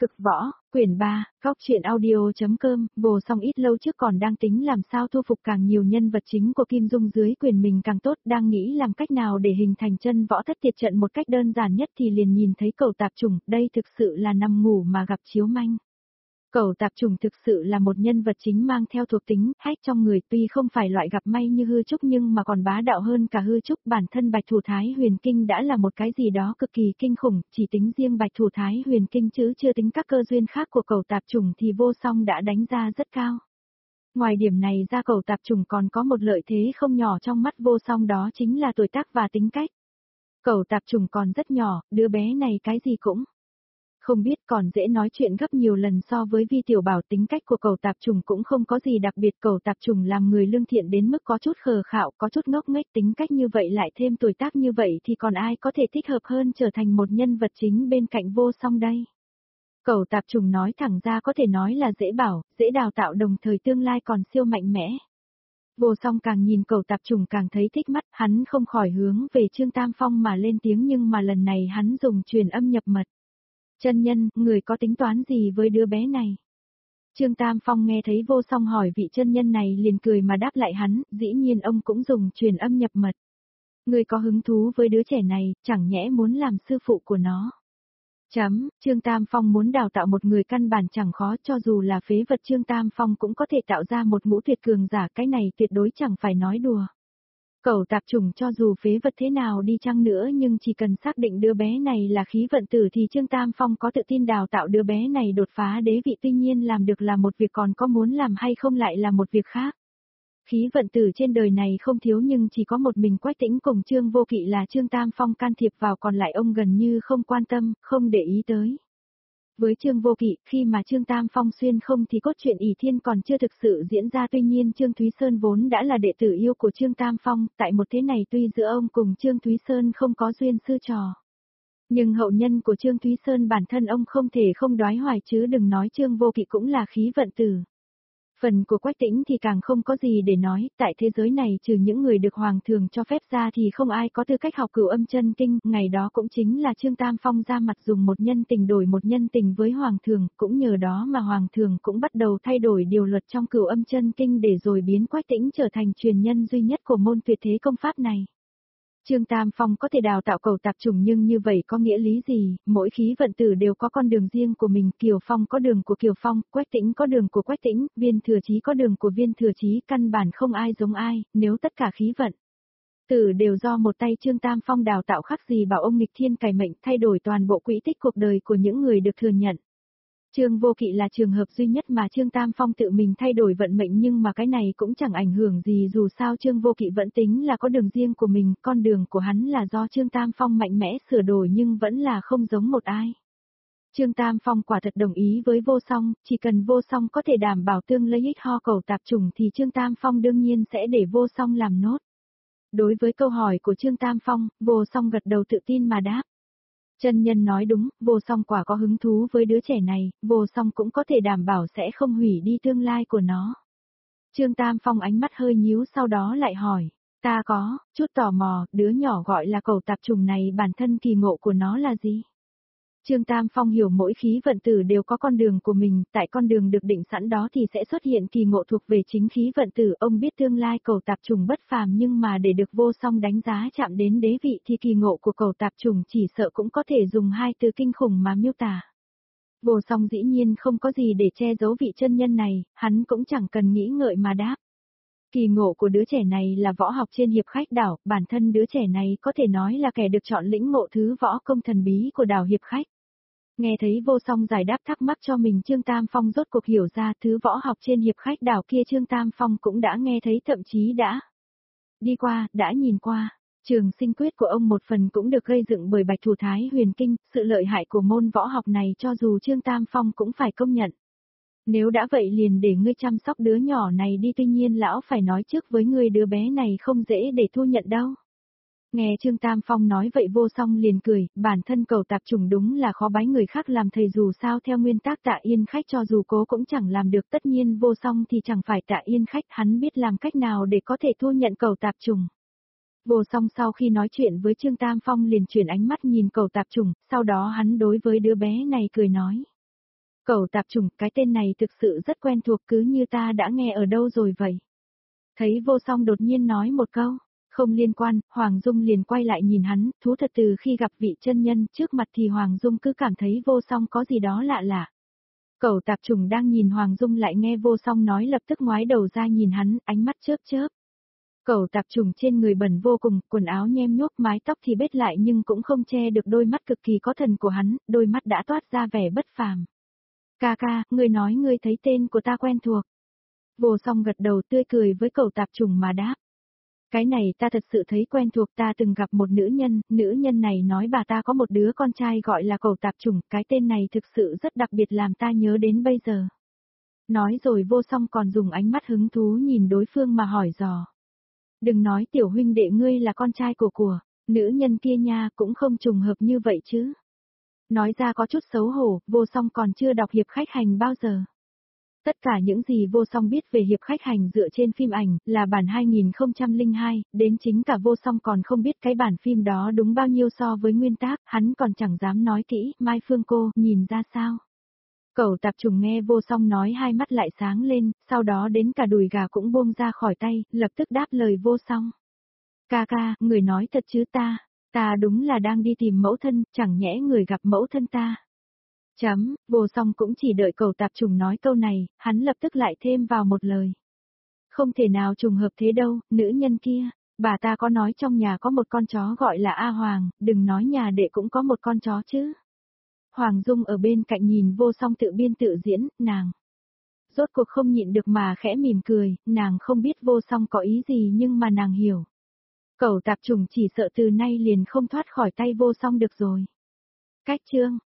Cực võ, quyển 3, góc truyện audio.com, Vô Song ít lâu trước còn đang tính làm sao thu phục càng nhiều nhân vật chính của Kim Dung dưới quyền mình càng tốt, đang nghĩ làm cách nào để hình thành chân võ thất tiệt trận một cách đơn giản nhất thì liền nhìn thấy Cẩu Tạp Chủng, đây thực sự là nằm ngủ mà gặp chiếu manh. Cẩu Tạp Chủng thực sự là một nhân vật chính mang theo thuộc tính hách trong người, tuy không phải loại gặp may như hư trúc nhưng mà còn bá đạo hơn cả hư trúc. Bản thân Bạch Thủ Thái Huyền Kinh đã là một cái gì đó cực kỳ kinh khủng, chỉ tính riêng Bạch Thủ Thái Huyền Kinh chứ chưa tính các cơ duyên khác của Cẩu Tạp Chủng thì Vô Song đã đánh ra rất cao. Ngoài điểm này ra, Cẩu Tạp Chủng còn có một lợi thế không nhỏ trong mắt Vô Song, đó chính là tuổi tác và tính cách. Cẩu Tạp Chủng còn rất nhỏ, đứa bé này cái gì cũng không biết, còn dễ nói chuyện gấp nhiều lần so với Vi Tiểu Bảo. Tính cách của Cẩu Tạp Chủng cũng không có gì đặc biệt, Cẩu Tạp Chủng làm người lương thiện đến mức có chút khờ khạo, có chút ngốc nghếch, tính cách như vậy lại thêm tuổi tác như vậy thì còn ai có thể thích hợp hơn trở thành một nhân vật chính bên cạnh Vô Song đây. Cẩu Tạp Chủng nói thẳng ra có thể nói là dễ bảo, dễ đào tạo, đồng thời tương lai còn siêu mạnh mẽ. Vô Song càng nhìn Cẩu Tạp Chủng càng thấy thích mắt, hắn không khỏi hướng về Trương Tam Phong mà lên tiếng, nhưng mà lần này hắn dùng truyền âm nhập mật. Chân nhân, người có tính toán gì với đứa bé này? Trương Tam Phong nghe thấy Vô Song hỏi vị chân nhân này liền cười mà đáp lại hắn, dĩ nhiên ông cũng dùng truyền âm nhập mật. Người có hứng thú với đứa trẻ này, chẳng nhẽ muốn làm sư phụ của nó. Trương Tam Phong muốn đào tạo một người căn bản chẳng khó, cho dù là phế vật Trương Tam Phong cũng có thể tạo ra một ngũ tuyệt cường giả, cái này tuyệt đối chẳng phải nói đùa. Cẩu Tạp Chủng cho dù phế vật thế nào đi chăng nữa nhưng chỉ cần xác định đứa bé này là khí vận tử thì Trương Tam Phong có tự tin đào tạo đứa bé này đột phá đế vị, tuy nhiên làm được là một việc, còn có muốn làm hay không lại là một việc khác. Khí vận tử trên đời này không thiếu nhưng chỉ có một mình Quách Tĩnh cùng Trương Vô Kỵ là Trương Tam Phong can thiệp vào, còn lại ông gần như không quan tâm, không để ý tới. Với Trương Vô Kỵ, khi mà Trương Tam Phong xuyên không thì cốt truyện ỷ thiên còn chưa thực sự diễn ra, tuy nhiên Trương Thúy Sơn vốn đã là đệ tử yêu của Trương Tam Phong, tại một thế này tuy giữa ông cùng Trương Thúy Sơn không có duyên sư trò. Nhưng hậu nhân của Trương Thúy Sơn bản thân ông không thể không đoái hoài, chứ đừng nói Trương Vô Kỵ cũng là khí vận tử. Phần của Quách Tĩnh thì càng không có gì để nói, tại thế giới này trừ những người được Hoàng thường cho phép ra thì không ai có tư cách học Cửu Âm Chân Kinh, ngày đó cũng chính là Trương Tam Phong ra mặt dùng một nhân tình đổi một nhân tình với Hoàng thường, cũng nhờ đó mà Hoàng thường cũng bắt đầu thay đổi điều luật trong Cửu Âm Chân Kinh để rồi biến Quách Tĩnh trở thành truyền nhân duy nhất của môn tuyệt thế công pháp này. Trương Tam Phong có thể đào tạo Cẩu Tạp Chủng nhưng như vậy có nghĩa lý gì? Mỗi khí vận tử đều có con đường riêng của mình, Kiều Phong có đường của Kiều Phong, Quách Tĩnh có đường của Quách Tĩnh, Viên Thừa Chí có đường của Viên Thừa Chí, căn bản không ai giống ai, nếu tất cả khí vận tử đều do một tay Trương Tam Phong đào tạo, khác gì bảo ông nghịch thiên cải mệnh, thay đổi toàn bộ quỹ tích cuộc đời của những người được thừa nhận. Trương Vô Kỵ là trường hợp duy nhất mà Trương Tam Phong tự mình thay đổi vận mệnh, nhưng mà cái này cũng chẳng ảnh hưởng gì, dù sao Trương Vô Kỵ vẫn tính là có đường riêng của mình, con đường của hắn là do Trương Tam Phong mạnh mẽ sửa đổi nhưng vẫn là không giống một ai. Trương Tam Phong quả thật đồng ý với Vô Song, chỉ cần Vô Song có thể đảm bảo tương lai ích ho Cẩu Tạp Chủng thì Trương Tam Phong đương nhiên sẽ để Vô Song làm nốt. Đối với câu hỏi của Trương Tam Phong, Vô Song gật đầu tự tin mà đáp. Chân nhân nói đúng, Vô Song quả có hứng thú với đứa trẻ này, Vô Song cũng có thể đảm bảo sẽ không hủy đi tương lai của nó. Trương Tam Phong ánh mắt hơi nhíu sau đó lại hỏi, ta có chút tò mò, đứa nhỏ gọi là Cẩu Tạp Chủng này bản thân kỳ ngộ của nó là gì? Trương Tam Phong hiểu mỗi khí vận tử đều có con đường của mình, tại con đường được định sẵn đó thì sẽ xuất hiện kỳ ngộ thuộc về chính khí vận tử, ông biết tương lai Cẩu Tạp Chủng bất phàm nhưng mà để được Vô Song đánh giá chạm đến đế vị thì kỳ ngộ của Cẩu Tạp Chủng chỉ sợ cũng có thể dùng hai từ kinh khủng mà miêu tả. Vô Song dĩ nhiên không có gì để che giấu vị chân nhân này, hắn cũng chẳng cần nghĩ ngợi mà đáp. Kỳ ngộ của đứa trẻ này là võ học trên Hiệp Khách đảo, bản thân đứa trẻ này có thể nói là kẻ được chọn lĩnh ngộ thứ võ công thần bí của đảo Hiệp Khách. Nghe thấy Vô Song giải đáp thắc mắc cho mình, Trương Tam Phong rốt cuộc hiểu ra thứ võ học trên Hiệp Khách đảo kia Trương Tam Phong cũng đã nghe thấy, thậm chí đã đi qua, đã nhìn qua. Trường Sinh Quyết của ông một phần cũng được gây dựng bởi Bạch Thủ Thái Huyền Kinh, sự lợi hại của môn võ học này cho dù Trương Tam Phong cũng phải công nhận. Nếu đã vậy liền để ngươi chăm sóc đứa nhỏ này đi, tuy nhiên lão phải nói trước với ngươi đứa bé này không dễ để thu nhận đâu. Nghe Trương Tam Phong nói vậy Vô Song liền cười, bản thân Cẩu Tạp Chủng đúng là khó bái người khác làm thầy, dù sao theo nguyên tắc Tạ Yên Khách cho dù cố cũng chẳng làm được, tất nhiên Vô Song thì chẳng phải Tạ Yên Khách, hắn biết làm cách nào để có thể thu nhận Cẩu Tạp Chủng. Vô Song sau khi nói chuyện với Trương Tam Phong liền chuyển ánh mắt nhìn Cẩu Tạp Chủng, sau đó hắn đối với đứa bé này cười nói. Cẩu tạp chủng, cái tên này thực sự rất quen thuộc cứ như ta đã nghe ở đâu rồi vậy. Thấy vô song đột nhiên nói một câu, không liên quan, Hoàng Dung liền quay lại nhìn hắn, thú thật từ khi gặp vị chân nhân trước mặt thì Hoàng Dung cứ cảm thấy vô song có gì đó lạ lạ. Cẩu tạp trùng đang nhìn Hoàng Dung lại nghe vô song nói lập tức ngoái đầu ra nhìn hắn, ánh mắt chớp chớp. Cẩu tạp trùng trên người bẩn vô cùng, quần áo nhem nhuốc mái tóc thì bết lại nhưng cũng không che được đôi mắt cực kỳ có thần của hắn, đôi mắt đã toát ra vẻ bất phàm. Ca ca, ngươi nói ngươi thấy tên của ta quen thuộc. Vô song gật đầu tươi cười với cẩu tạp trùng mà đáp. Cái này ta thật sự thấy quen thuộc, ta từng gặp một nữ nhân này nói bà ta có một đứa con trai gọi là cẩu tạp chủng, cái tên này thực sự rất đặc biệt làm ta nhớ đến bây giờ. Nói rồi vô song còn dùng ánh mắt hứng thú nhìn đối phương mà hỏi dò. Đừng nói tiểu huynh đệ ngươi là con trai của nữ nhân kia nha, cũng không trùng hợp như vậy chứ. Nói ra có chút xấu hổ, vô song còn chưa đọc hiệp khách hành bao giờ. Tất cả những gì vô song biết về hiệp khách hành dựa trên phim ảnh là bản 2002, đến chính cả vô song còn không biết cái bản phim đó đúng bao nhiêu so với nguyên tác, hắn còn chẳng dám nói kỹ, Mai Phương cô, nhìn ra sao. Cẩu tạp trùng nghe vô song nói hai mắt lại sáng lên, sau đó đến cả đùi gà cũng buông ra khỏi tay, lập tức đáp lời vô song. Ca ca, người nói thật chứ ta đúng là đang đi tìm mẫu thân, chẳng nhẽ người gặp mẫu thân ta. Vô song cũng chỉ đợi cẩu tạp trùng nói câu này, hắn lập tức lại thêm vào một lời. Không thể nào trùng hợp thế đâu, nữ nhân kia, bà ta có nói trong nhà có một con chó gọi là A Hoàng, đừng nói nhà đệ cũng có một con chó chứ. Hoàng Dung ở bên cạnh nhìn vô song tự biên tự diễn, nàng. Rốt cuộc không nhịn được mà khẽ mỉm cười, nàng không biết vô song có ý gì nhưng mà nàng hiểu. Cẩu tạp trùng chỉ sợ từ nay liền không thoát khỏi tay vô song được rồi. Cách chương